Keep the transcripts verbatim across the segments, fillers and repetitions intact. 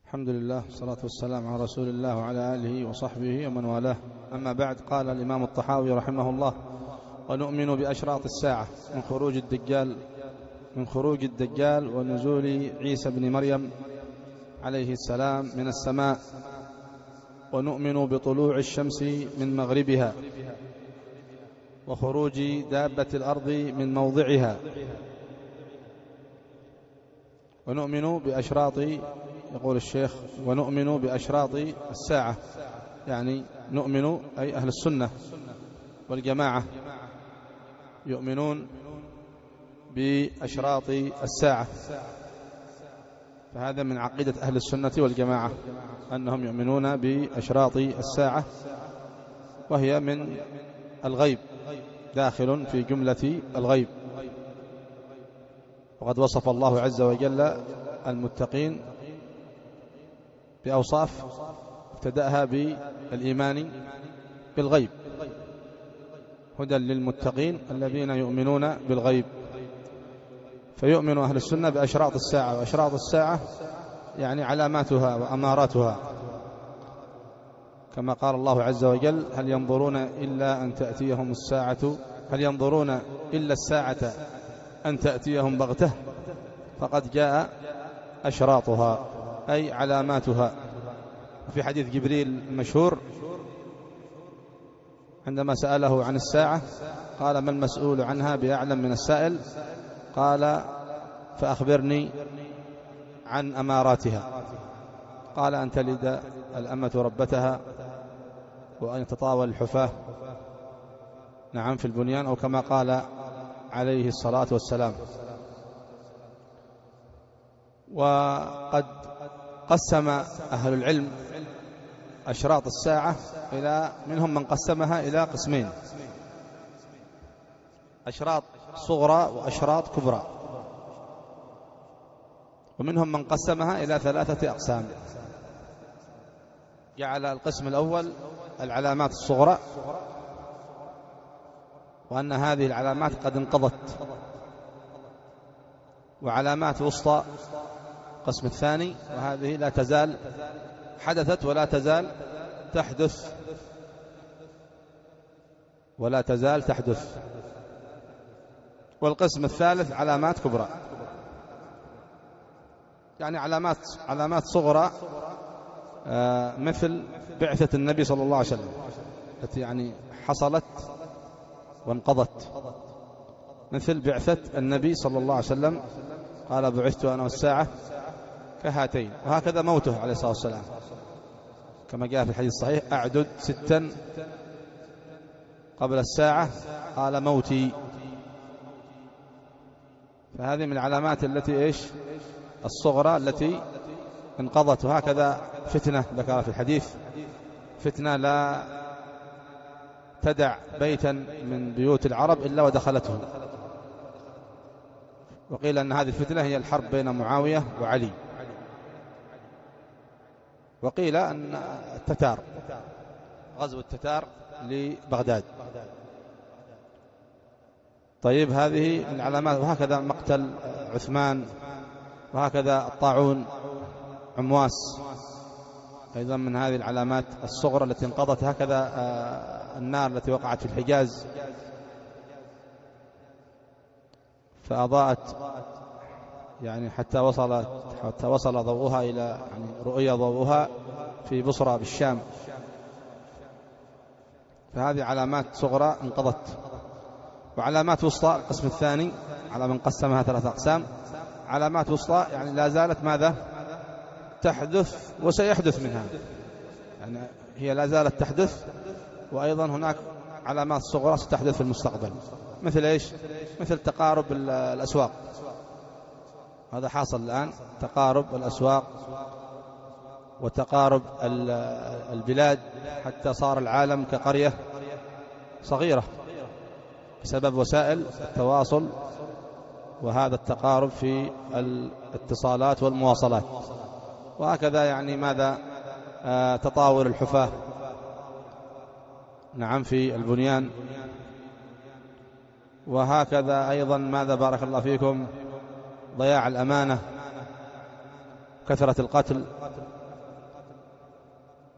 الحمد لله والصلاة والسلام على رسول الله وعلى آله وصحبه ومن والاه. أما بعد، قال الإمام الطحاوي رحمه الله: ونؤمن بأشراط الساعة من خروج الدجال من خروج الدجال ونزول عيسى بن مريم عليه السلام من السماء، ونؤمن بطلوع الشمس من مغربها، وخروج دابة الأرض من موضعها، ونؤمن بأشراط، يقول الشيخ: ونؤمن بأشراط الساعة، يعني نؤمن أي أهل السنة والجماعة يؤمنون بأشراط الساعة، فهذا من عقيدة أهل السنة والجماعة أنهم يؤمنون بأشراط الساعة، وهي من الغيب، داخل في جملة الغيب. وقد وصف الله عز وجل المتقين بأوصاف ابتدأها بالإيمان بالغيب: هدى للمتقين الذين يؤمنون بالغيب. فيؤمن أهل السنة بأشراط الساعة، وأشراط الساعة يعني علاماتها وأماراتها، كما قال الله عز وجل: هل ينظرون إلا أن تأتيهم الساعة هل ينظرون إلا الساعة أن تأتيهم بغتة فقد جاء أشراطها، أي علاماتها. في حديث جبريل المشهور عندما سأله عن الساعة قال: ما المسؤول عنها بأعلم من السائل؟ قال: فأخبرني عن أماراتها. قال: أن تلد الأمة ربتها، وأن يتطاول الحفاة نعم في البنيان، أو كما قال عليه الصلاة والسلام. وقد قسم أهل العلم أشراط الساعة إلى منهم من قسمها إلى قسمين: أشراط صغرى وأشراط كبرى، ومنهم من قسمها إلى ثلاثة أقسام. جعل القسم الأول العلامات الصغرى، وأن هذه العلامات قد انقضت، وعلامات وسطى القسم الثاني، وهذه لا تزال حدثت ولا تزال تحدث ولا تزال تحدث والقسم الثالث علامات كبرى، يعني علامات علامات صغرى مثل بعثة النبي صلى الله عليه وسلم التي يعني حصلت وانقضت، مثل بعثة النبي صلى الله عليه وسلم قال: بعثت أنا والساعة كهاتين. وهكذا موته عليه الصلاة والسلام كما جاء في الحديث الصحيح: أعدد ستا قبل الساعة، قال: موتي. فهذه من العلامات التي إيش الصغرى التي انقضت. وهكذا فتنة ذكر في الحديث: فتنة لا تدع بيتا من بيوت العرب إلا ودخلته. وقيل أن هذه الفتنة هي الحرب بين معاوية وعلي، وقيل أن التتار، غزو التتار لبغداد. طيب، هذه من العلامات. وهكذا مقتل عثمان، وهكذا الطاعون عمواس أيضا من هذه العلامات الصغرى التي انقضت. هكذا النار التي وقعت في الحجاز فأضاءت يعني حتى وصلت حتى وصل ضوءها إلى يعني رؤية ضوءها في بصرى بالشام. فهذه علامات صغرى انقضت. وعلامات وسطى القسم الثاني على من قسمها ثلاثة أقسام: علامات وسطى يعني لا زالت ماذا تحدث وسيحدث منها، يعني هي لا زالت تحدث، وأيضا هناك علامات صغرى ستحدث في المستقبل. مثل إيش؟ مثل تقارب الأسواق، هذا حاصل الآن، تقارب الأسواق وتقارب البلاد، حتى صار العالم كقرية صغيرة بسبب وسائل التواصل وهذا التقارب في الاتصالات والمواصلات. وهكذا يعني ماذا آه تطاول الحفاة نعم في البنيان. وهكذا أيضا ماذا بارك الله فيكم ضياع الأمانة، كثرة القتل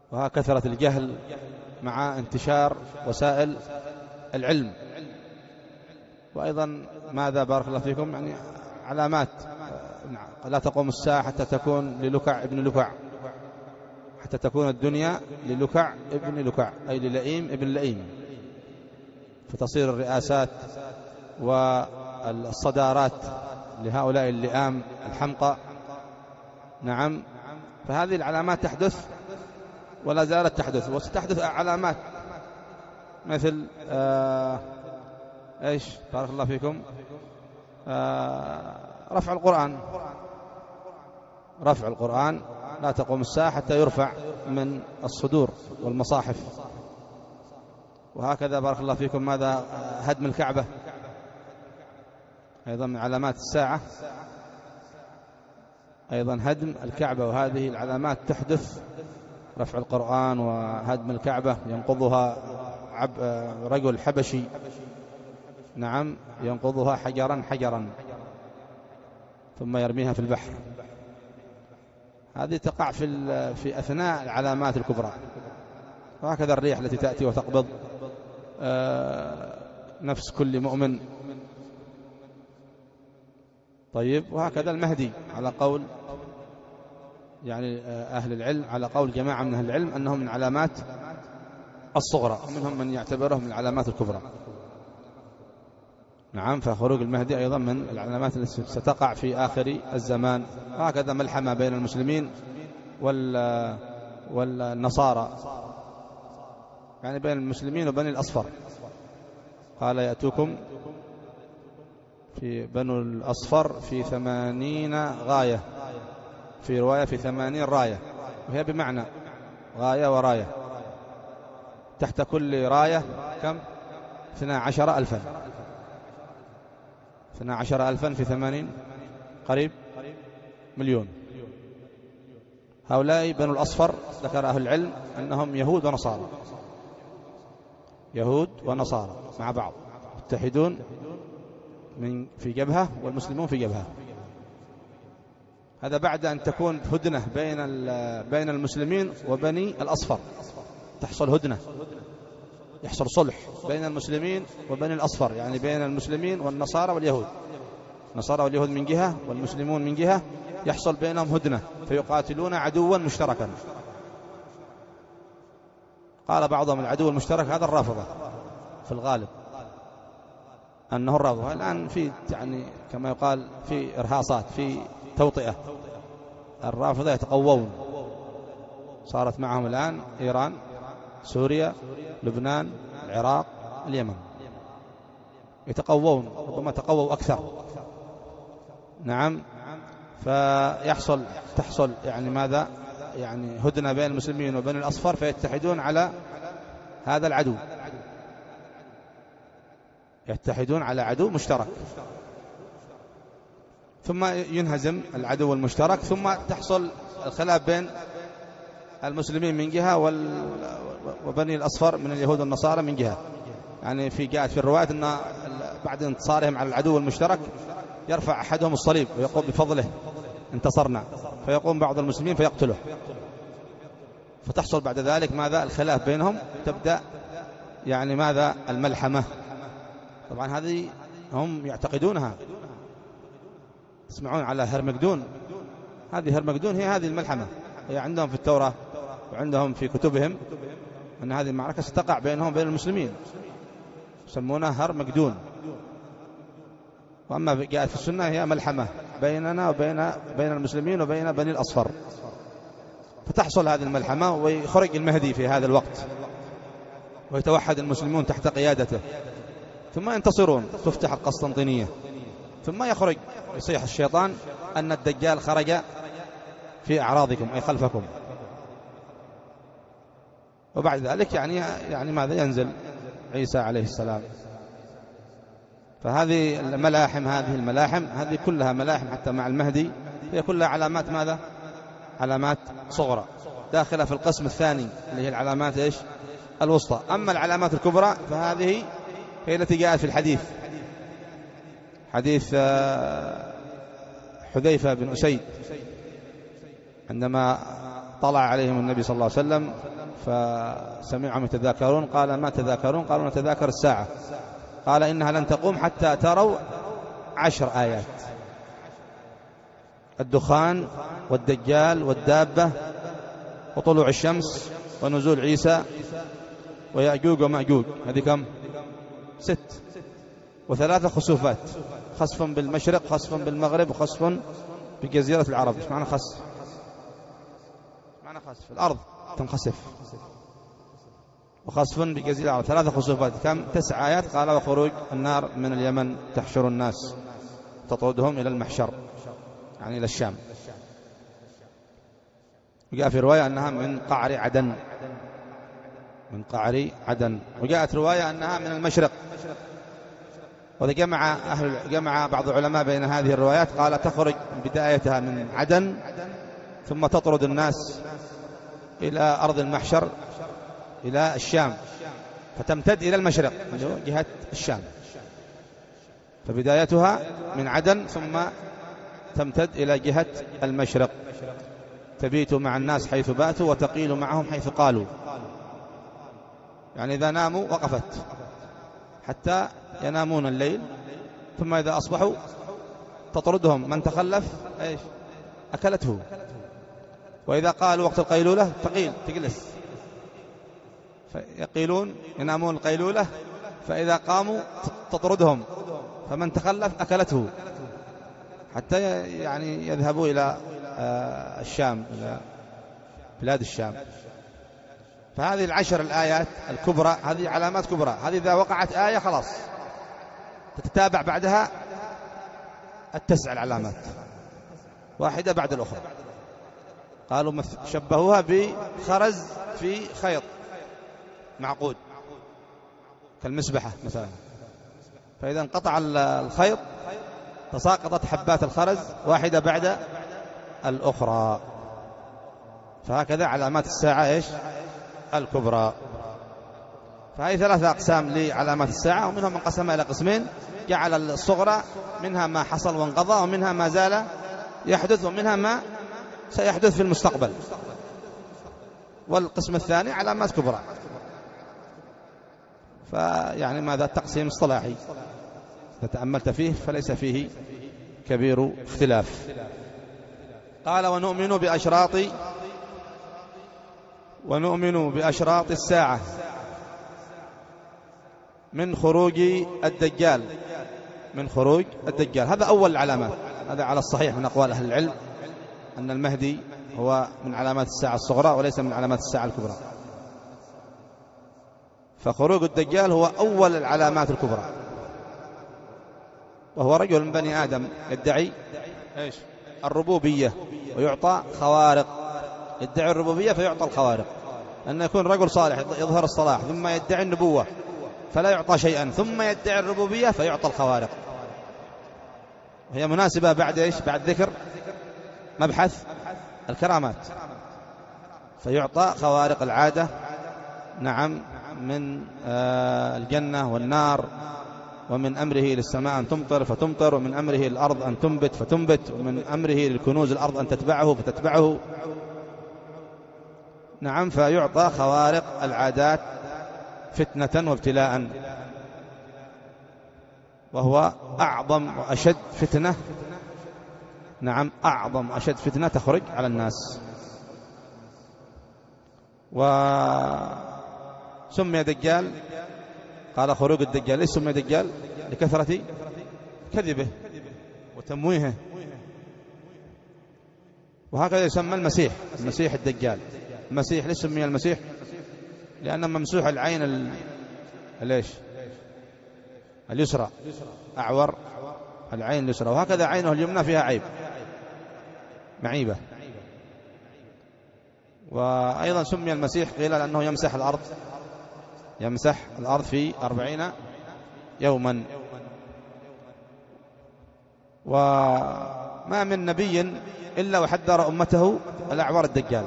وها كثرة الجهل مع انتشار وسائل العلم. وأيضا ماذا بارك الله فيكم يعني علامات لا تقوم الساعة حتى تكون للكع ابن لكع، حتى تكون الدنيا للكع ابن لكع، أي للئيم ابن لئيم، فتصير الرئاسات والصدارات لهؤلاء اللئام الحمقى. نعم، فهذه العلامات تحدث ولا زالت تحدث، وستحدث علامات مثل آه ايش بارك الله فيكم آه رفع القرآن. رفع القرآن لا تقوم الساعة حتى يرفع من الصدور والمصاحف. وهكذا بارك الله فيكم ماذا هدم الكعبة أيضا من علامات الساعة، أيضا هدم الكعبة، وهذه العلامات تحدث. رفع القرآن وهدم الكعبة ينقضها عب رجل حبشي، نعم، ينقضها حجرا حجرا ثم يرميها في البحر. هذه تقع في في أثناء العلامات الكبرى. وهكذا الريح التي تأتي وتقبض نفس كل مؤمن. طيب، وهكذا المهدي على قول يعني أهل العلم، على قول جماعة من أهل العلم أنهم من علامات الصغرى، ومنهم من يعتبره من العلامات الكبرى. نعم، فخروج المهدي أيضا من العلامات التي ستقع في آخر الزمان. وهكذا ملحمة بين المسلمين والنصارى، يعني بين المسلمين وبني الأصفر. قال يأتوكم في بنو الأصفر في ثمانين غاية، في رواية في ثمانين راية، وهي بمعنى غاية وراية. تحت كل راية كم؟ اثنا عشر ألفا. اثنا عشر ألفا في ثمانين قريب مليون. هؤلاء بنو الأصفر ذكر أهل العلم أنهم يهود ونصارى، يهود ونصارى مع بعض يتحدون من في جبهة، والمسلمون في جبهة. هذا بعد أن تكون هدنة بين بين المسلمين وبني الأصفر، تحصل هدنة، يحصل صلح بين المسلمين وبني الأصفر، يعني بين المسلمين والنصارى واليهود، النصارى واليهود من جهة والمسلمون من جهة، يحصل بينهم هدنة فيقاتلون عدوا مشتركا. قال بعضهم العدو المشترك هذا الرافضة في الغالب، أنه الرافضة. الآن في يعني كما يقال في إرهاصات، في توطئة. الرافضة يتقوون، صارت معهم الآن إيران، سوريا، لبنان، العراق، اليمن، يتقوون، ربما تقووا أكثر. نعم، فيحصل تحصل يعني ماذا يعني هدنة بين المسلمين وبين الأصفر، فيتحدون على هذا العدو، يتحدون على عدو مشترك، ثم ينهزم العدو المشترك، ثم تحصل الخلاف بين المسلمين من جهة وبني الأصفر من اليهود والنصارى من جهة. يعني في جاءت في الرواية أن بعد انتصارهم على العدو المشترك يرفع أحدهم الصليب ويقول بفضله انتصرنا، فيقوم بعض المسلمين فيقتله، فتحصل بعد ذلك ماذا الخلاف بينهم، تبدأ يعني ماذا الملحمة. طبعا هذه هم يعتقدونها، تسمعون على هرمجدون، هذه هرمجدون هي هذه الملحمة، هي عندهم في التوراة وعندهم في كتبهم أن هذه المعركة ستقع بينهم وبين المسلمين، يسمونها هرمجدون. وأما جاءت في السنة هي ملحمة بيننا وبين بين المسلمين وبين بني الأصفر. فتحصل هذه الملحمة ويخرج المهدي في هذا الوقت ويتوحد المسلمون تحت قيادته، ثم ينتصرون، تفتح القسطنطينية، ثم يخرج يصيح الشيطان أن الدجال خرج في أعراضكم أي خلفكم. وبعد ذلك يعني يعني ماذا ينزل عيسى عليه السلام. فهذه الملاحم هذه الملاحم هذه كلها ملاحم حتى مع المهدي، هي كلها علامات ماذا؟ علامات صغرى داخلة في القسم الثاني اللي هي العلامات إيش؟ الوسطى. أما العلامات الكبرى فهذه هي التي جاءت في الحديث، حديث حذيفة بن أسيد عندما طلع عليهم النبي صلى الله عليه وسلم فسمعهم يتذاكرون، قال ما تذاكرون؟ قالوا نتذاكر الساعة. قال إنها لن تقوم حتى تروا عشر آيات: الدخان والدجال والدابة وطلوع الشمس ونزول عيسى ويأجوج ومأجوج. هذه كم؟ ست. وثلاثة خسوفات: خسف بالمشرق، خسف بالمغرب، وخسف بجزيرة العرب. ايش معنى خسف؟ معنى خسف الأرض تنخسف، وخسف بجزيرة العرب. ثلاثة خسوفات. كم؟ تسع آيات. قال وخروج النار من اليمن تحشر الناس تطردهم إلى المحشر، يعني إلى الشام. وجاء في رواية أنها من قعر عدن، من قعر عدن. وجاءت رواية أنها من المشرق. وإذا جمع أهل جمع بعض العلماء بين هذه الروايات، قال تخرج بدايتها من عدن ثم تطرد الناس إلى أرض المحشر إلى الشام، فتمتد إلى المشرق جهة الشام. فبدايتها من عدن ثم تمتد إلى جهة المشرق، تبيت مع الناس حيث باتوا وتقيل معهم حيث قالوا. يعني إذا ناموا وقفت حتى ينامون الليل، ثم إذا أصبحوا تطردهم، من تخلف إيش أكلته. وإذا قالوا وقت القيلولة تقيل، تجلس، فيقيلون ينامون القيلولة، فإذا قاموا تطردهم، فمن تخلف أكلته، حتى يعني يذهبوا إلى الشام، إلى بلاد الشام. فهذه العشر الآيات الكبرى هذه علامات كبرى. هذه إذا وقعت آية خلاص تتتابع بعدها التسع العلامات واحدة بعد الأخرى. قالوا شبهوها بخرز في خيط معقود كالمسبحة مثلا، فإذا انقطع الخيط تساقطت حبات الخرز واحدة بعد الأخرى. فهكذا علامات الساعة إيش الكبرى. فهذه ثلاثة أقسام لعلامات الساعة، ومنهم من قسمها إلى قسمين: جعل الصغرى منها ما حصل وانقضى، ومنها ما زال يحدث، ومنها ما سيحدث في المستقبل. والقسم الثاني علامات كبرى. فيعني ماذا تقسيم اصطلاحي إذا تأملت فيه فليس فيه كبير اختلاف. قال ونؤمن بأشراط ونؤمن بأشراط الساعة من خروج الدجال، من خروج الدجال. هذا أول العلامات، هذا على الصحيح من أقوال أهل العلم أن المهدي هو من علامات الساعة الصغرى وليس من علامات الساعة الكبرى. فخروج الدجال هو أول العلامات الكبرى، وهو رجل من بني آدم يدعي إيش الربوبية ويعطى خوارق. يدعي الربوبية فيعطى الخوارق، أن يكون رجل صالح يظهر الصلاح ثم يدعي النبوة فلا يعطى شيئا، ثم يدعي الربوبية فيعطى الخوارق. وهي مناسبة بعد إيش بعد ذكر مبحث الكرامات، فيعطى خوارق العادة. نعم، من الجنة والنار، ومن أمره للسماء أن تمطر فتمطر، ومن أمره للأرض أن تنبت فتنبت، ومن أمره للكنوز الأرض أن تتبعه فتتبعه. نعم، فيعطى خوارق العادات فتنة وابتلاء، وهو أعظم وأشد فتنة. نعم، أعظم وأشد فتنة تخرج على الناس. وسمي دجال، قال خروج الدجال ليش سمي دجال؟ لكثرة كذبه وتمويهه. وهكذا يسمى المسيح، المسيح الدجال. المسيح ليش سمي المسيح؟ لأن ممسوح العين ال... ليش اليسرى، أعور العين اليسرى، وهكذا عينه اليمنى فيها عيب، معيبة. وأيضا سمي المسيح قيل لأنه يمسح الأرض، يمسح الأرض في أربعين يوما. وما من نبي إلا وحذر أمته الأعور الدجال.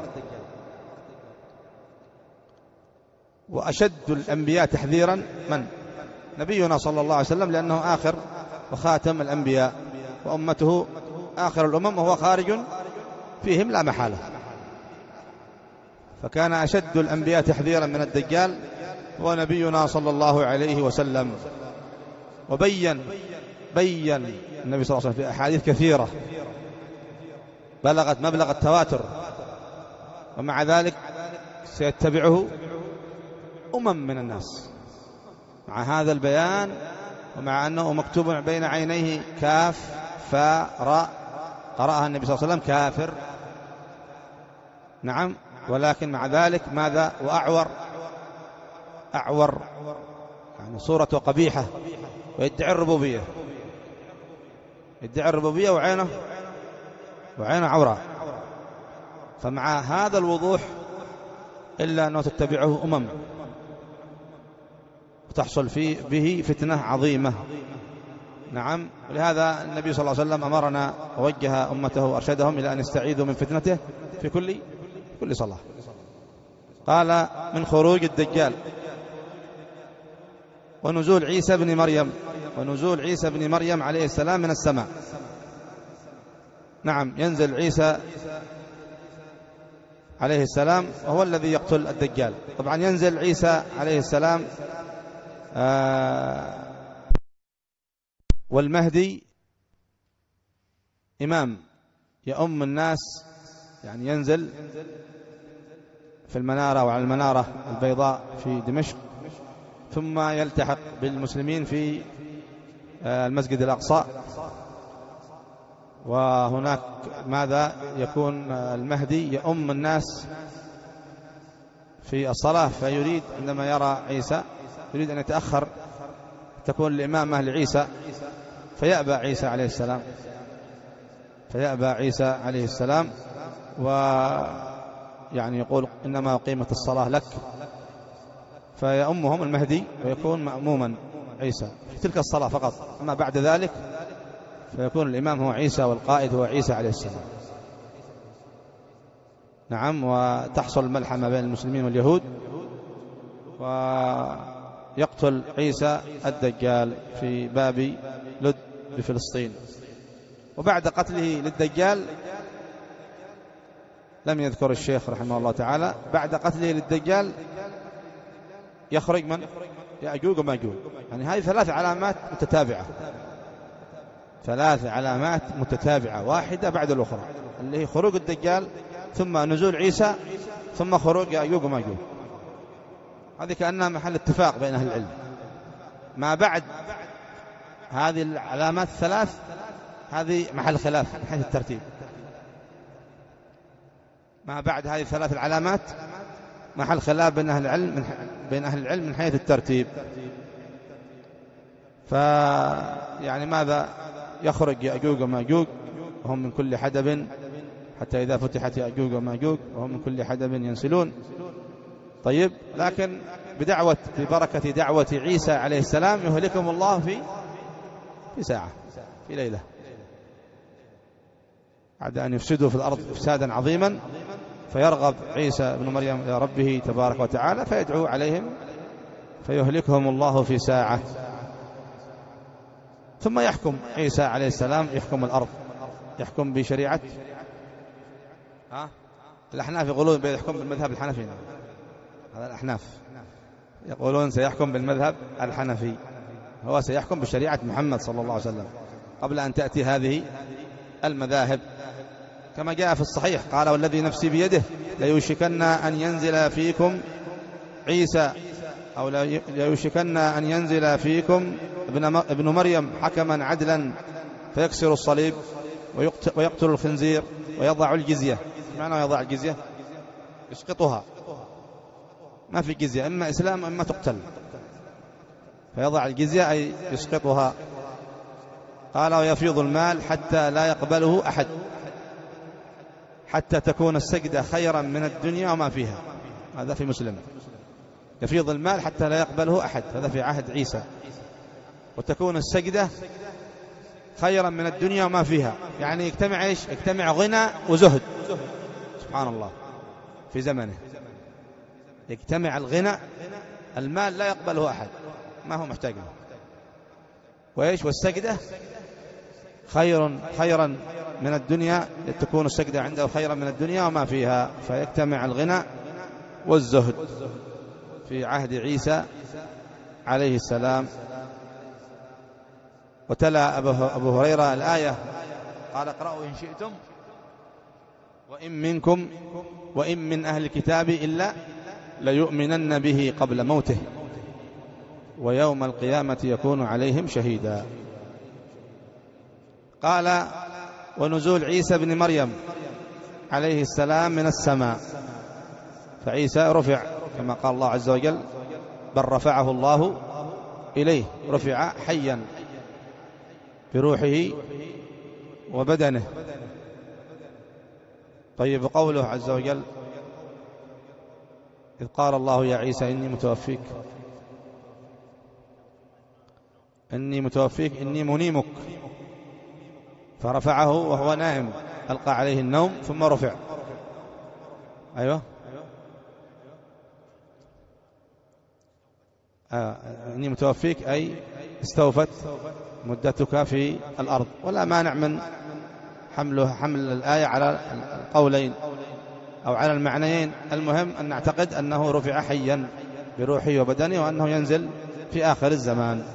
وأشد الأنبياء تحذيرا من؟ نبينا صلى الله عليه وسلم، لأنه آخر وخاتم الأنبياء، وأمته آخر الأمم، وهو خارج فيهم لا محالة. فكان أشد الأنبياء تحذيرا من الدجال هو نبينا صلى الله عليه وسلم، وبين بين النبي صلى الله عليه وسلم في أحاديث كثيرة بلغت مبلغ التواتر، ومع ذلك سيتبعه أمم من الناس مع هذا البيان، ومع أنه مكتوب بين عينيه كاف فاء راء، قرأها النبي صلى الله عليه وسلم كافر، نعم، ولكن مع ذلك ماذا؟ وأعور أعور يعني صورته قبيحة، ويدعي الربوبية، يدعي الربوبية وعينه وعينه عوراء. فمع هذا الوضوح إلا أنه تتبعه أمم وتحصل فيه به فتنة عظيمة، نعم. ولهذا النبي صلى الله عليه وسلم أمرنا ووجه أمته وأرشدهم إلى أن يستعيذوا من فتنته في كل كل صلاة. قال من خروج الدجال ونزول عيسى بن مريم، ونزول عيسى بن مريم عليه السلام من السماء. نعم، ينزل عيسى عليه السلام وهو الذي يقتل الدجال. طبعا ينزل عيسى عليه السلام آه والمهدي إمام يؤم الناس، يعني ينزل في المنارة وعلى المنارة البيضاء في دمشق، ثم يلتحق بالمسلمين في المسجد الأقصى، وهناك ماذا يكون المهدي يؤم الناس في الصلاة، فيريد عندما يرى عيسى يريد أن يتأخر تكون الإمامة لعيسى، فيأبى عيسى عليه السلام فيأبى عيسى عليه السلام ويعني يقول إنما قيمة الصلاة لك، فيأمهم المهدي ويكون مأموما عيسى في تلك الصلاة فقط. أما بعد ذلك فيكون الإمام هو عيسى والقائد هو عيسى عليه السلام، نعم. وتحصل الملحمة بين المسلمين واليهود، ويقتل عيسى الدجال في باب لد بفلسطين. وبعد قتله للدجال لم يذكر الشيخ رحمه الله تعالى، بعد قتله للدجال يخرج من؟ يأجوج وماجوج. يعني هذه ثلاث علامات متتابعة، ثلاث علامات متتابعة واحدة بعد الأخرى، اللي هي خروج الدجال ثم نزول عيسى ثم خروج يأجوج وماجوج. هذه كأنها محل اتفاق بين أهل العلم. ما بعد هذه العلامات الثلاث هذه محل خلاف من حيث الترتيب. ما بعد هذه الثلاث العلامات محل خلاف بين أهل العلم من بين أهل العلم من حيث الترتيب. فيعني ماذا؟ يخرج يأجوج وماجوج وهم من كل حدب، حتى إذا فتحت يأجوج وماجوج وهم من كل حدب ينسلون. طيب، لكن بدعوة ببركة دعوة عيسى عليه السلام يهلكهم الله في في ساعة، في ليلة، بعد أن يفسدوا في الأرض إفسادا عظيما. فيرغب عيسى بن مريم إلى ربه تبارك وتعالى فيدعو عليهم فيهلكهم الله في ساعة. ثم يحكم عيسى عليه السلام، يحكم الأرض، يحكم بشريعة ها الأحناف يقولون بيحكم بالمذهب الحنفي. هذا الأحناف يقولون سيحكم بالمذهب الحنفي، هو سيحكم بشريعة محمد صلى الله عليه وسلم قبل أن تأتي هذه المذاهب، كما جاء في الصحيح قال والذي نفسي بيده ليوشكن أن ينزل فيكم عيسى أو ليوشكن أن ينزل فيكم ابن مريم حكما عدلا فيكسر الصليب ويقتل الخنزير ويضع الجزية. معنى يضع الجزية؟ يسقطها، ما في جزية، إما إسلام إما تقتل، فيضع الجزية أي يسقطها. قال ويفيض المال حتى لا يقبله أحد، حتى تكون السجدة خيرا من الدنيا وما فيها. هذا في مسلم. يفيض المال حتى لا يقبله أحد، هذا في عهد عيسى. وتكون السجدة خيرا من الدنيا وما فيها، يعني يجتمع إيش؟ يجتمع غنى وزهد، سبحان الله، في زمنه يجتمع الغنى، المال لا يقبله أحد، ما هو محتاج له، وإيش؟ والسجدة خير خيرا من الدنيا، تكون السجدة عنده خيرا من الدنيا وما فيها، فيجتمع الغنى والزهد في عهد عيسى عليه السلام. وتلا أبو هريرة الآية قال اقرأوا إن شئتم وإن منكم وإن من أهل الكتاب إلا ليؤمنن به قبل موته ويوم القيامة يكون عليهم شهيدا. قال ونزول عيسى بن مريم عليه السلام من السماء، فعيسى رفع كما قال الله عز وجل بل رفعه الله إليه، رفع حيا بروحه وبدنه. طيب قوله عز وجل إذ قال الله يا عيسى إني متوفيك إني متوفيك إني منيمك، فرفعه وهو نائم ألقى عليه النوم ثم رفع. أيوة آه. إني متوفيك أي استوفت مدتك في الأرض، ولا مانع من حمله حمل الآية على القولين أو على المعنيين. المهم أن نعتقد أنه رفع حيا بروحه وبدنه وأنه ينزل في آخر الزمان.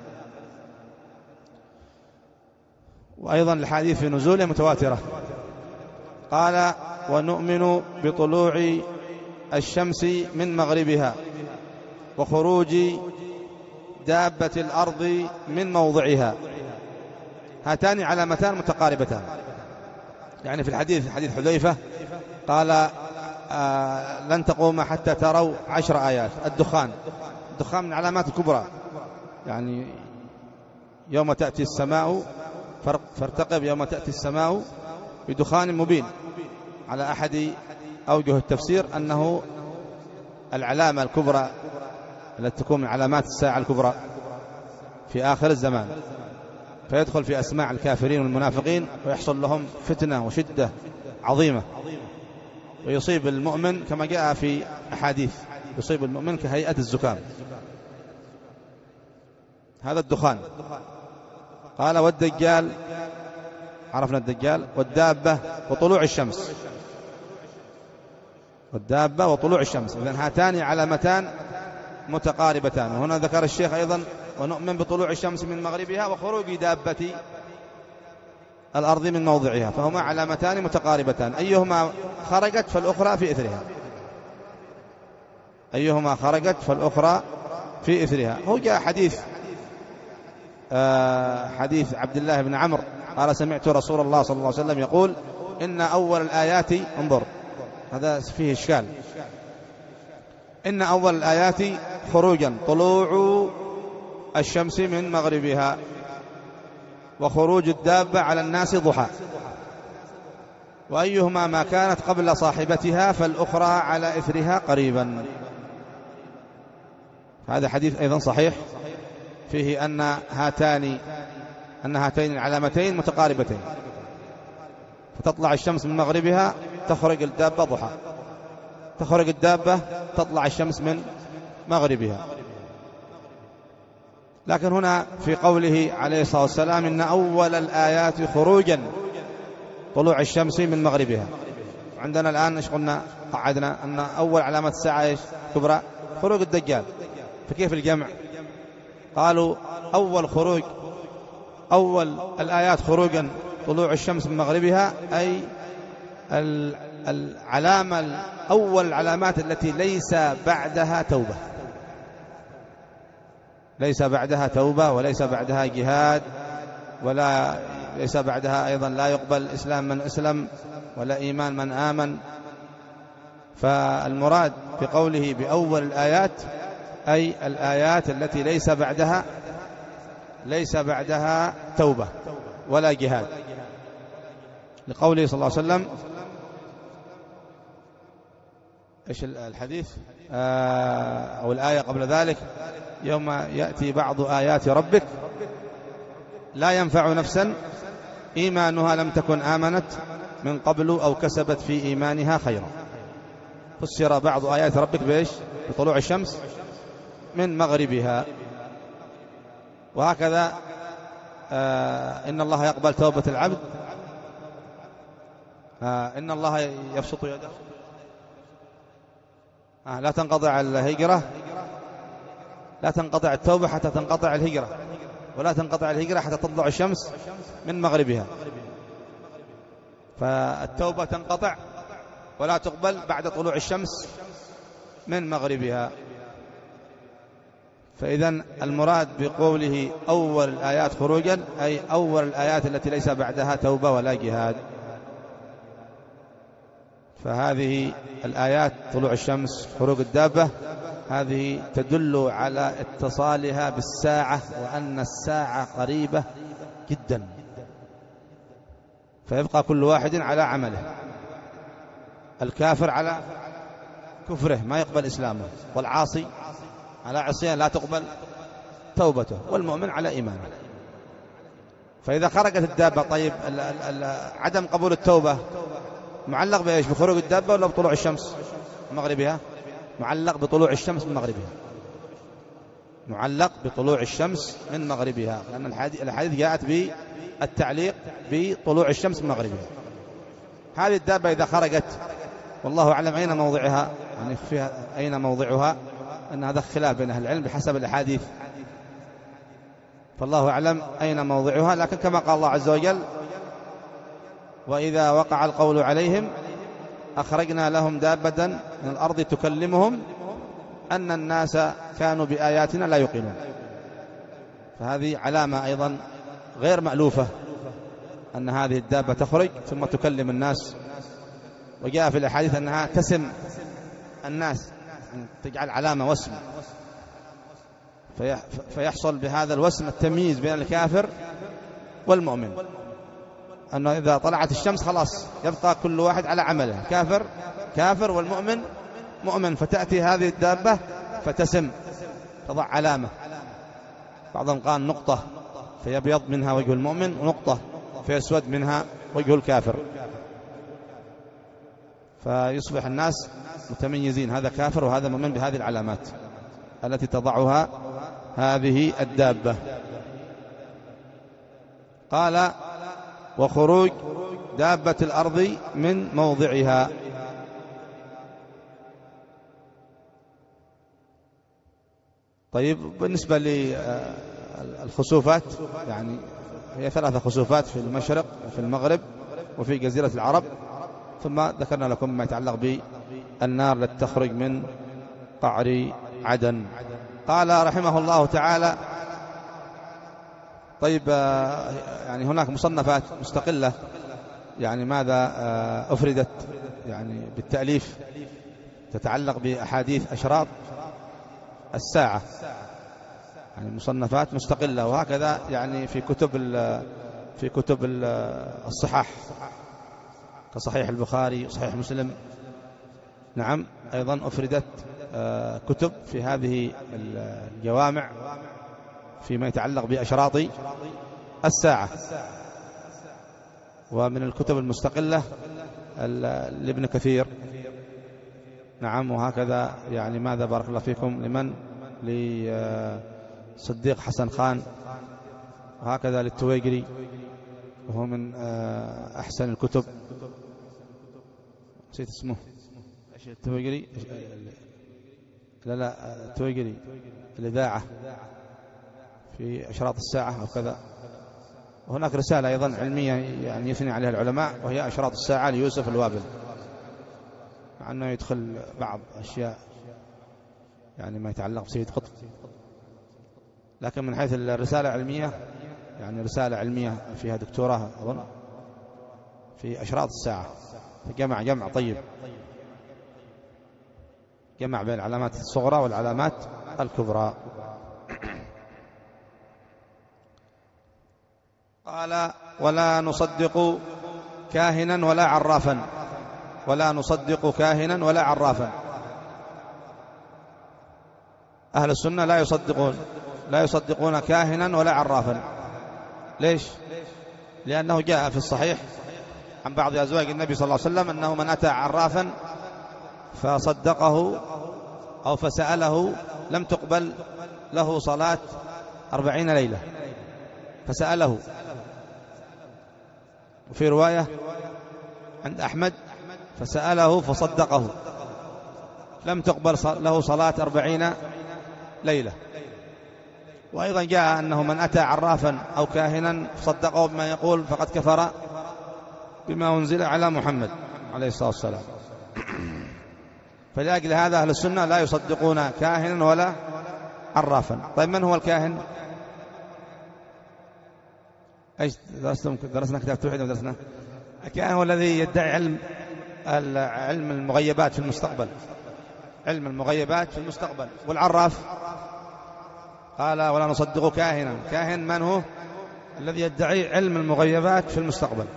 وأيضا الحديث في نزوله متواترة. قال ونؤمن بطلوع الشمس من مغربها وخروج دابة الأرض من موضعها، هاتان علامتان متقاربتان. يعني في الحديث حديث حذيفة قال آه لن تقوم حتى تروا عشر آيات. الدخان الدخان من علامات الكبرى، يعني يوم تأتي السماء فارتقب يوم تأتي السماء بدخان مبين. على أحد أوجه التفسير أنه العلامة الكبرى التي تكون من علامات الساعة الكبرى في آخر الزمان، فيدخل في أسماع الكافرين والمنافقين ويحصل لهم فتنة وشدة عظيمة، ويصيب المؤمن كما جاء في أحاديث يصيب المؤمن كهيئة الزكام. هذا الدخان. قال والدجال، عرفنا الدجال، والدابة وطلوع الشمس، والدابة وطلوع الشمس. إذن هاتان علامتان متقاربتان. وهنا ذكر الشيخ أيضا ونؤمن بطلوع الشمس من مغربها وخروج دابة الأرض من موضعها، فهما علامتان متقاربتان، أيهما خرجت فالأخرى في إثرها، أيهما خرجت فالأخرى في إثرها. هو جاء حديث آه حديث عبد الله بن عمرو قال سمعت رسول الله صلى الله عليه وسلم يقول إن أول الآيات، انظر هذا فيه إشكال، إن أول الآيات خروجا طلوع الشمس من مغربها وخروج الدابة على الناس ضحى، وأيهما ما كانت قبل صاحبتها فالأخرى على إثرها قريبا. هذا حديث أيضا صحيح فيه أن هاتان أن هاتين العلامتين متقاربتين، فتطلع الشمس من مغربها تخرج الدابة ضحى، تخرج الدابة تطلع الشمس من مغربها. لكن هنا في قوله عليه الصلاة والسلام إن أول الآيات خروجا طلوع الشمس من مغربها، عندنا الآن إيش قلنا قعدنا أن أول علامة الساعة إيش كبرى خروج الدجال، فكيف الجمع؟ قالوا أول خروج أول الآيات خروجا طلوع الشمس من مغربها أي العلامة أول العلامات التي ليس بعدها توبة، ليس بعدها توبة وليس بعدها جهاد ولا ليس بعدها أيضا لا يقبل إسلام من أسلم ولا إيمان من آمن. فالمراد بقوله بأول الآيات أي الآيات التي ليس بعدها ليس بعدها توبة ولا جهاد، لقوله صلى الله عليه وسلم إيش الحديث آه أو الآية قبل ذلك يوم يأتي بعض آيات ربك لا ينفع نفسا إيمانها لم تكن آمنت من قبل أو كسبت في إيمانها خيرا. فسر بعض آيات ربك بإيش؟ بطلوع الشمس من مغربها. وهكذا آه إن الله يقبل توبة العبد، آه إن الله يبسط يده آه لا تنقطع الهجرة، لا تنقطع التوبة حتى تنقطع الهجرة، ولا تنقطع الهجرة حتى تطلع الشمس من مغربها. فالتوبة تنقطع ولا تقبل بعد طلوع الشمس من مغربها. فإذن المراد بقوله أول الآيات خروجا أي أول الآيات التي ليس بعدها توبة ولا جهاد. فهذه الآيات طلوع الشمس خروج الدابة هذه تدل على اتصالها بالساعة وأن الساعة قريبة جدا، فيبقى كل واحد على عمله. الكافر على كفره ما يقبل إسلامه، والعاصي على عصيان لا تقبل توبته، والمؤمن على إيمانه. فإذا خرجت الدابة طيب ال ال ال عدم قبول التوبة معلق بإيش؟ بخروج الدابة ولا بطلوع الشمس من مغربها؟ معلق بطلوع الشمس من مغربها، معلق بطلوع الشمس من مغربها، لأن الحديث جاءت بالتعليق بطلوع الشمس من مغربها. هذه الدابة إذا خرجت والله أعلم أين موضعها، يعني فيها أين موضعها، أن هذا خلاف بين أهل العلم بحسب الأحاديث، فالله أعلم أين موضعها. لكن كما قال الله عز وجل: وإذا وقع القول عليهم أخرجنا لهم دابة من الأرض تكلمهم أن الناس كانوا بآياتنا لا يوقنون. فهذه علامة أيضا غير مألوفة أن هذه الدابة تخرج ثم تكلم الناس. وجاء في الأحاديث أنها تسم الناس، تجعل علامة وسم، فيحصل بهذا الوسم التمييز بين الكافر والمؤمن، أنه إذا طلعت الشمس خلاص يبقى كل واحد على عمله، كافر كافر والمؤمن مؤمن. فتأتي هذه الدابة فتسم، تضع علامة، بعضهم قال نقطة فيبيض منها وجه المؤمن، ونقطة فيسود منها وجه الكافر، فيصبح الناس متميزين، هذا كافر وهذا مؤمن بهذه العلامات التي تضعها هذه الدابة. قال: وخروج دابة الأرض من موضعها. طيب بالنسبة للخسوفات، يعني هي ثلاثة خسوفات في المشرق وفي المغرب وفي جزيرة العرب، ثم ذكرنا لكم ما يتعلق بالنار التي تخرج من قعر عدن. قال رحمه الله تعالى: طيب يعني هناك مصنفات مستقلة، يعني ماذا أفردت يعني بالتأليف تتعلق بأحاديث أشراط الساعة، يعني مصنفات مستقلة، وهكذا يعني في كتب في كتب الصحاح كصحيح البخاري وصحيح مسلم. نعم أيضا أفردت كتب في هذه الجوامع فيما يتعلق بأشراط الساعة. ومن الكتب المستقلة لابن كثير. نعم وهكذا يعني ماذا بارك الله فيكم لمن لصديق حسن خان، وهكذا للتويقري، وهو من أحسن الكتب. نسيت اسمه ايش التويقري؟ لا لا التويقري الإذاعة في أشراط الساعة أو كذا. وهناك رسالة أيضا علمية يعني يثني عليها العلماء، وهي أشراط الساعة ليوسف الوابل، مع أنه يدخل بعض أشياء يعني ما يتعلق بسيد قطب، لكن من حيث الرسالة العلمية يعني رسالة علمية فيها دكتوراه أظن في أشراط الساعة، جمع جمع طيب، جمع بين العلامات الصغرى والعلامات الكبرى. قال: ولا نصدق كاهنا ولا عرافا. ولا نصدق كاهنا ولا عرافا. أهل السنة لا يصدقون لا يصدقون كاهنا ولا عرافا. ليش؟ لأنه جاء في الصحيح عن بعض أزواج النبي صلى الله عليه وسلم أنه من أتى عرافا فصدقه أو فسأله لم تقبل له صلاة أربعين ليلة، فسأله. وفي رواية عند أحمد فسأله فصدقه، لم تقبل له صلاة أربعين ليلة. وأيضا جاء أنه من أتى عرافا أو كاهنا صدقه بما يقول فقد كفر بما أنزل على محمد عليه الصلاة والسلام. فلأجل هذا أهل السنة لا يصدقون كاهنا ولا عرافا. طيب من هو الكاهن؟ ايش درستم؟ درسنا كتاب التوحيد ودرسنا الكاهن هو الذي يدعي علم علم المغيبات في المستقبل، علم المغيبات في المستقبل. والعراف قال ولا نصدق كاهنا. كاهن من هو؟ الذي يدعي علم المغيبات في المستقبل.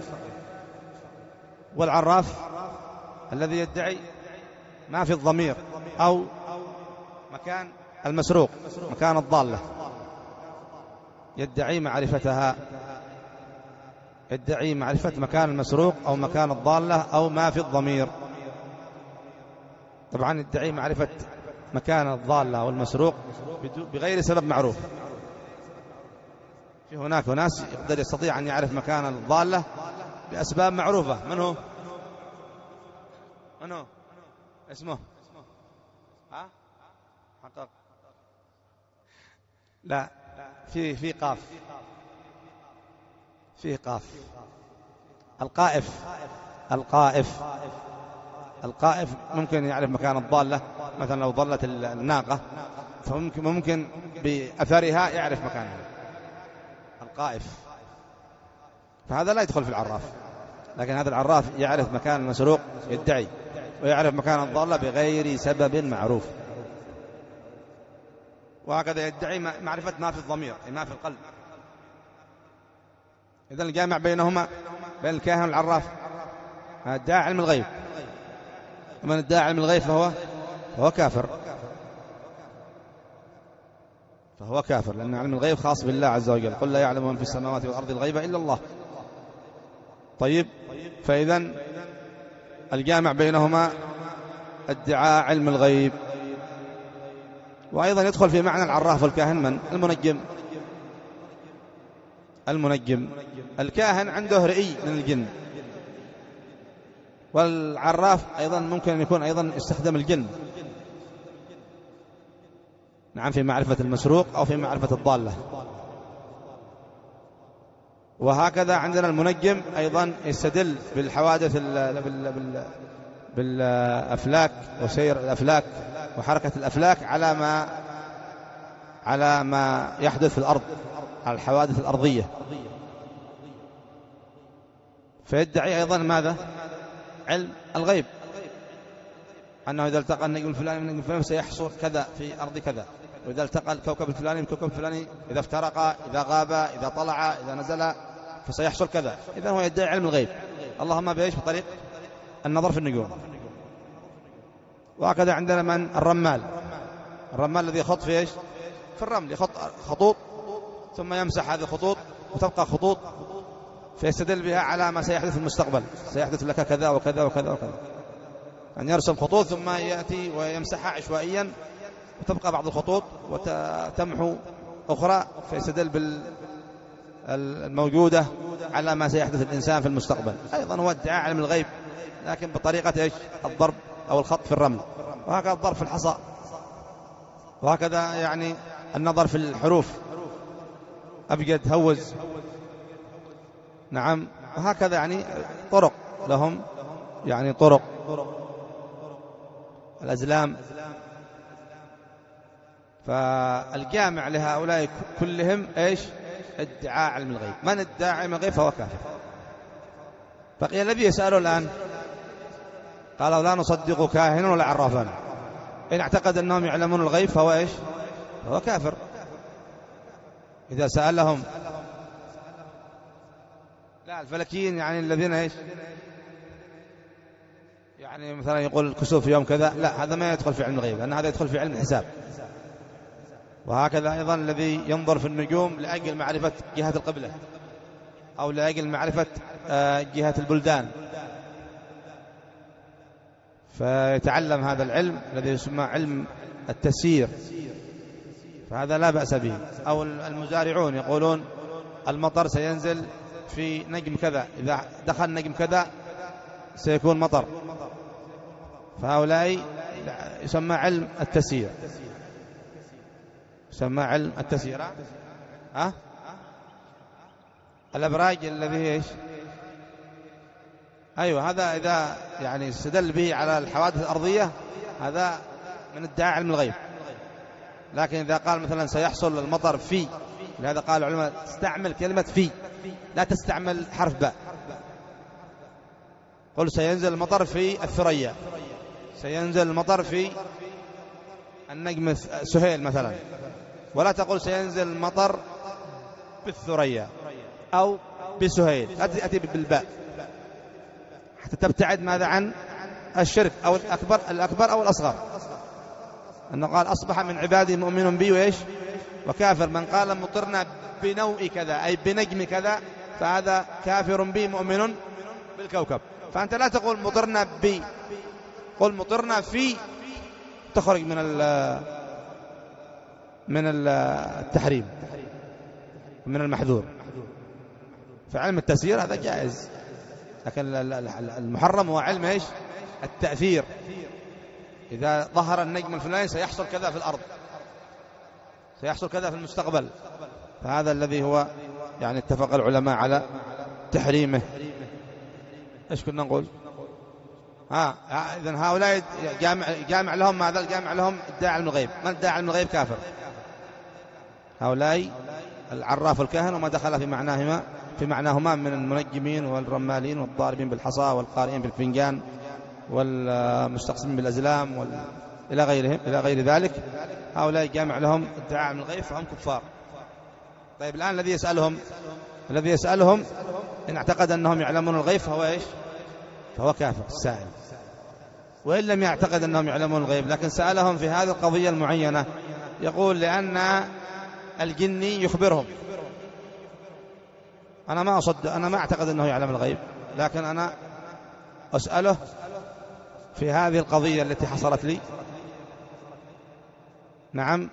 والعراف الذي يدعي ما في الضمير أو مكان المسروق، مكان الضالة، يدعي معرفتها، يدعي معرفة مكان المسروق أو مكان الضالة أو ما في الضمير. طبعا يدعي معرفة مكان الضالة والمسروق بغير سبب معروف. في هناك ناس يقدر يستطيع أن يعرف مكان الضالة بأسباب معروفة. من هو؟ من هو؟ اسمه؟ ها؟ حقق. لا، في في قاف، فيه قاف. القائف، القائف القائف ممكن يعرف مكان الضالة. مثلا لو ضلت الناقة فممكن ممكن بأثرها يعرف مكانها، القائف. فهذا لا يدخل في العراف. لكن هذا العراف يعرف مكان المسروق، يدعي، ويعرف مكان الضالة بغير سبب معروف. وهكذا يدعي معرفة ما في الضمير، ما في القلب. إذن الجامع بينهما بين الكاهن والعراف ادعاء علم الغيب. ومن ادعى علم الغيب فهو فهو كافر، فهو كافر، لأن علم الغيب خاص بالله عز وجل. قل لا يعلم من في السماوات والأرض الغيب إلا الله. طيب، فإذن الجامع بينهما ادعاء علم الغيب. وأيضا يدخل في معنى العراف والكاهن من؟ المنجم. المنجم الكاهن عنده رئي من الجن، والعراف أيضا ممكن أن يكون أيضا استخدم الجن، نعم، في معرفة المسروق أو في معرفة الضالة. وهكذا عندنا المنجم أيضا يستدل بالحوادث بالأفلاك وسير الأفلاك وحركة الأفلاك على ما على ما يحدث في الأرض، على الحوادث الأرضية. فيدعي أيضا ماذا؟ علم الغيب، أنه إذا التقى النجم الفلاني من النجم الفلاني سيحصل كذا في أرض كذا، وإذا التقى الكوكب الفلاني من الكوكب الفلاني إذا افترقا، إذا غابا، إذا طلع، إذا نزل فسيحصل كذا. إذن هو يدعي علم الغيب، اللهم بإيش؟ بطريق النظر في النجوم. وهكذا عندنا من؟ الرمال. الرمال الذي يخط في إيش؟ في الرمل، يخط خطوط ثم يمسح هذه الخطوط وتبقى خطوط، فيستدل بها على ما سيحدث في المستقبل. سيحدث لك كذا وكذا وكذا وكذا، أن يرسم خطوط ثم يأتي ويمسحها عشوائيا وتبقى بعض الخطوط وتمحو أخرى، فيستدل بالموجودة على ما سيحدث الإنسان في المستقبل. أيضا هو ادعاء علم الغيب، لكن بطريقة إيش؟ الضرب أو الخط في الرمل، وهكذا الضرب في الحصى، وهكذا يعني النظر في الحروف، أبجد، هوز، نعم، وهكذا يعني طرق لهم، يعني طرق الأزلام. فالجامع لهؤلاء كلهم إيش؟ ادعاء علم الغيب. من ادعى علم الغيب فهو كافر. بقي الذي يسأله الآن، قالوا لا نصدق كاهنا ولا عرافا. إن اعتقد أنهم يعلمون الغيب فهو إيش؟ فهو كافر. إذا سألهم لا الفلكيين، يعني الذين إيش؟ يعني مثلا يقول الكسوف في يوم كذا، لا، هذا ما يدخل في علم الغيب، لأن هذا يدخل في علم الحساب. وهكذا أيضا الذي ينظر في النجوم لأجل معرفة جهة القبلة أو لأجل معرفة جهة البلدان، فيتعلم هذا العلم الذي يسمى علم التسيير، فهذا لا بأس به. أو المزارعون يقولون المطر سينزل في نجم كذا، إذا دخل نجم كذا سيكون مطر، فهؤلاء يسمى علم التسيير، يسمى علم التسيير. ها الأبراج الذي إيش؟ أيوة، هذا إذا يعني استدل به على الحوادث الأرضية هذا من ادعاء علم الغيب. لكن إذا قال مثلا سيحصل المطر في، لهذا قال العلماء استعمل كلمة في، لا تستعمل حرف باء. قل سينزل المطر في الثريا، سينزل المطر في النجم سهيل مثلا، ولا تقول سينزل المطر بالثريا أو بسهيل، أتي بالباء حتى تبتعد ماذا عن الشرك أو الأكبر الأكبر أو الأصغر. أنه قال أصبح من عبادي مؤمن بي وإيش وكافر. من قال مطرنا بنوء كذا أي بنجم كذا فهذا كافر بي مؤمن بالكوكب. فأنت لا تقول مطرنا بي، قل مطرنا في، تخرج من من التحريم من المحذور. فعلم التسيير هذا جائز، لكن المحرم هو علم ايش؟ التأثير. إذا ظهر النجم الفلاني سيحصل كذا في الأرض، سيحصل كذا في المستقبل، فهذا الذي هو يعني اتفق العلماء على تحريمه. ايش كنا نقول؟ ها إذن هؤلاء جامع, جامع لهم ماذا؟ جامع لهم ادعاء علم الغيب. من ادعى علم الغيب كافر. هؤلاء العراف والكاهن وما دخل في معناهما في معناهما من المنجمين والرمالين والضاربين بالحصى والقارئين بالفنجان والمستقسمين بالأزلام وال... إلى غيرهم إلى غير ذلك. هؤلاء جامع لهم ادعاء علم الغيب فهم كفار. طيب الآن الذي يسألهم الذي يسألهم إن اعتقد أنهم يعلمون الغيب فهو إيش؟ فهو كافر السائل. وإن لم يعتقد أنهم يعلمون الغيب لكن سألهم في هذه القضية المعينة، يقول لأن الجني يخبرهم. أنا ما أصدق، أنا ما أعتقد أنه يعلم الغيب، لكن أنا أسأله في هذه القضية التي حصلت لي، نعم،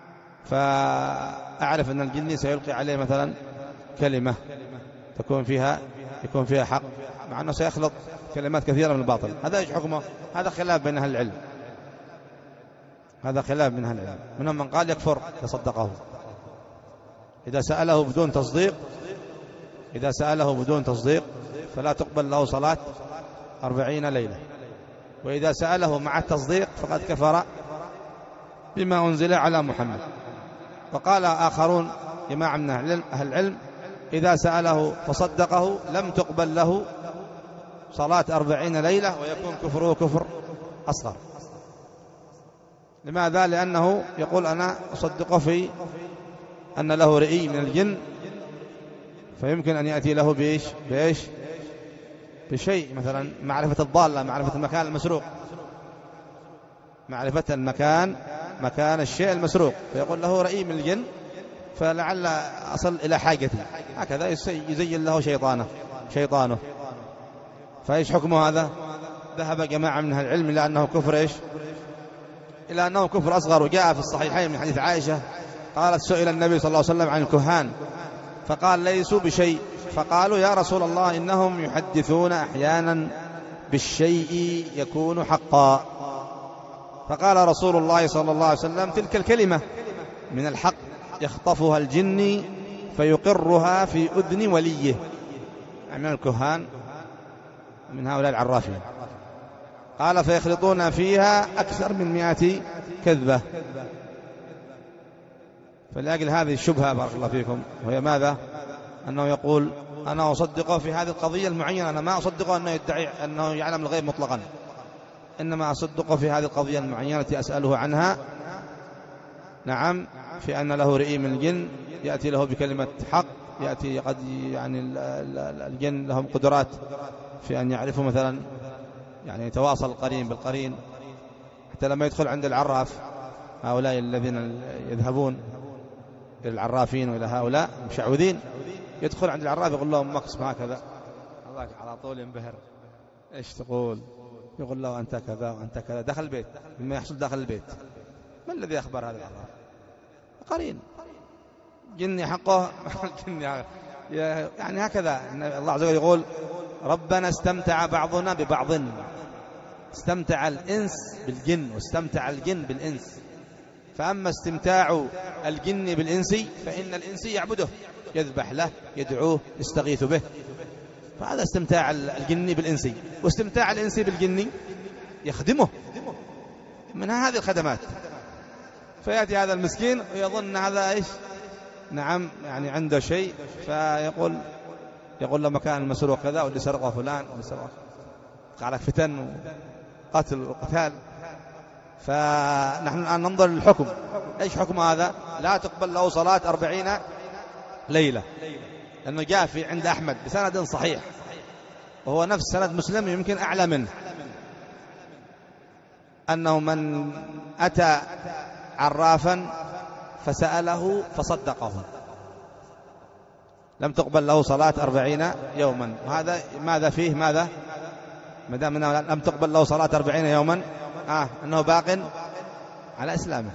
فأعرف أن الجني سيلقي عليه مثلا كلمة تكون فيها يكون فيها حق، مع أنه سيخلط كلمات كثيرة من الباطل. هذا إيش حكمه؟ هذا خلاف بين أهل العلم، هذا خلاف بين أهل العلم. منهم من قال يكفر يصدقه إذا سأله بدون تصديق، إذا سأله بدون تصديق فلا تقبل له صلاة أربعين ليلة، وإذا سأله مع التصديق فقد كفر بما أنزل على محمد. وقال آخرون جماعة من أهل العلم إذا سأله فصدقه لم تقبل له صلاة أربعين ليلة ويكون كفره كفر أصغر. لماذا؟ لأنه يقول أنا أصدقه في أن له رئي من الجن، فيمكن أن يأتي له بإيش بإيش بشيء مثلا معرفة الضالة، معرفة المكان المسروق، معرفة المكان مكان الشيء المسروق، فيقول له رئي من الجن فلعل أصل إلى حاجتي، هكذا يزين له شيطانه شيطانه فإيش حكمه هذا؟ ذهب جماعة من العلم إلى أنه كفر إيش؟ إلى أنه كفر أصغر. وجاء في الصحيحين من حديث عائشة قالت سئل النبي صلى الله عليه وسلم عن الكهان فقال ليسوا بشيء، فقالوا يا رسول الله إنهم يحدثون أحيانا بالشيء يكون حقا، فقال رسول الله صلى الله عليه وسلم تلك الكلمة من الحق يخطفها الجن فيقرها في أذن وليه. من الكهان من هؤلاء العرافين. قال فيخلطون فيها أكثر من مئة كذبة. فلأجل هذه الشبهة بارك الله فيكم، وهي ماذا؟ أنه يقول أنا أصدقه في هذه القضية المعينة، أنا ما أصدقه أنه يدعي أنه يعلم الغيب مطلقا، إنما أصدقه في هذه القضية المعينة التي أسأله عنها، نعم، في أن له رئي من الجن يأتي له بكلمة حق، يأتي قد يعني الجن لهم قدرات في أن يعرفوا مثلا يعني يتواصل القرين بالقرين، حتى لما يدخل عند العراف هؤلاء الذين يذهبون إلى العرافين وإلى هؤلاء المشعوذين، يدخل عند العراف يقول لهم مكس ما كذا، الله على طول ينبهر إيش تقول؟ يقول له أنت كذا وأنت كذا. دخل البيت، مما يحصل داخل البيت ما الذي أخبر هذا العراف؟ قرين جني حقه الجني يعني هكذا. الله عز وجل يقول ربنا استمتع بعضنا ببعض، استمتع الإنس بالجن واستمتع الجن بالإنس. فأما استمتاع الجن بالإنس فإن الإنس يعبده، يذبح له، يدعوه، يستغيث به، فهذا استمتاع الجن بالإنس. واستمتاع الإنس بالجن يخدمه من هذه الخدمات. فيأتي هذا المسكين ويظن هذا إيش؟ نعم يعني عنده شيء، فيقول يقول له مكان المسروق كذا، واللي سرقه فلان، واللي سرقه على فتن وقتل وقتال. فنحن الآن ننظر للحكم. إيش حكم هذا؟ لا تقبل له صلاة أربعين ليلة، لأنه جاء في عند أحمد بسند صحيح، وهو نفس سند مسلم يمكن أعلى منه، أنه من أتى عرافا فسأله فصدقه لم تقبل له صلاة أربعين يوما. وهذا ماذا فيه؟ ماذا ما دام أنه لم تقبل له صلاة أربعين يوما آه أنه باق على إسلامه.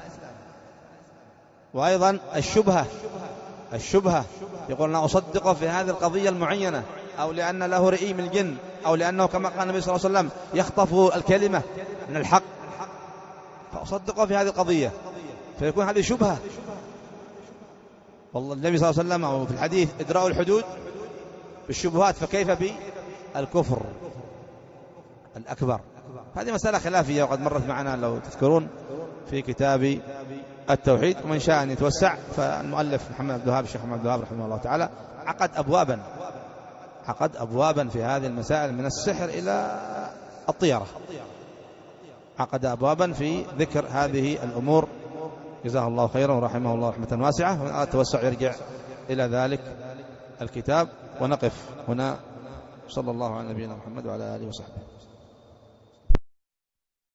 وأيضا الشبهة الشبهة يقول أنا أصدقه في هذه القضية المعينة، أو لأن له رئيم الجن، أو لأنه كما قال النبي صلى الله عليه وسلم يخطف الكلمة من الحق، فأصدقه في هذه القضية، فيكون هذه شبهة. والله النبي صلى الله عليه وسلم أو في الحديث إدراء الحدود بالشبهات، فكيف بالكفر الأكبر؟ هذه مسألة خلافية وقد مرت معنا لو تذكرون في كتاب التوحيد. ومن شاء أن يتوسع فالمؤلف محمد عبد الوهاب الشيخ محمد عبد الوهاب رحمه الله تعالى عقد أبوابا عقد أبوابا في هذه المسائل من السحر إلى الطيرة، عقد أبوابا في ذكر هذه الأمور، جزاه الله خيرا ورحمه الله رحمة واسعة. ومن التوسع يرجع إلى ذلك الكتاب. ونقف هنا. صلى الله على نبينا محمد وعلى آله وصحبه.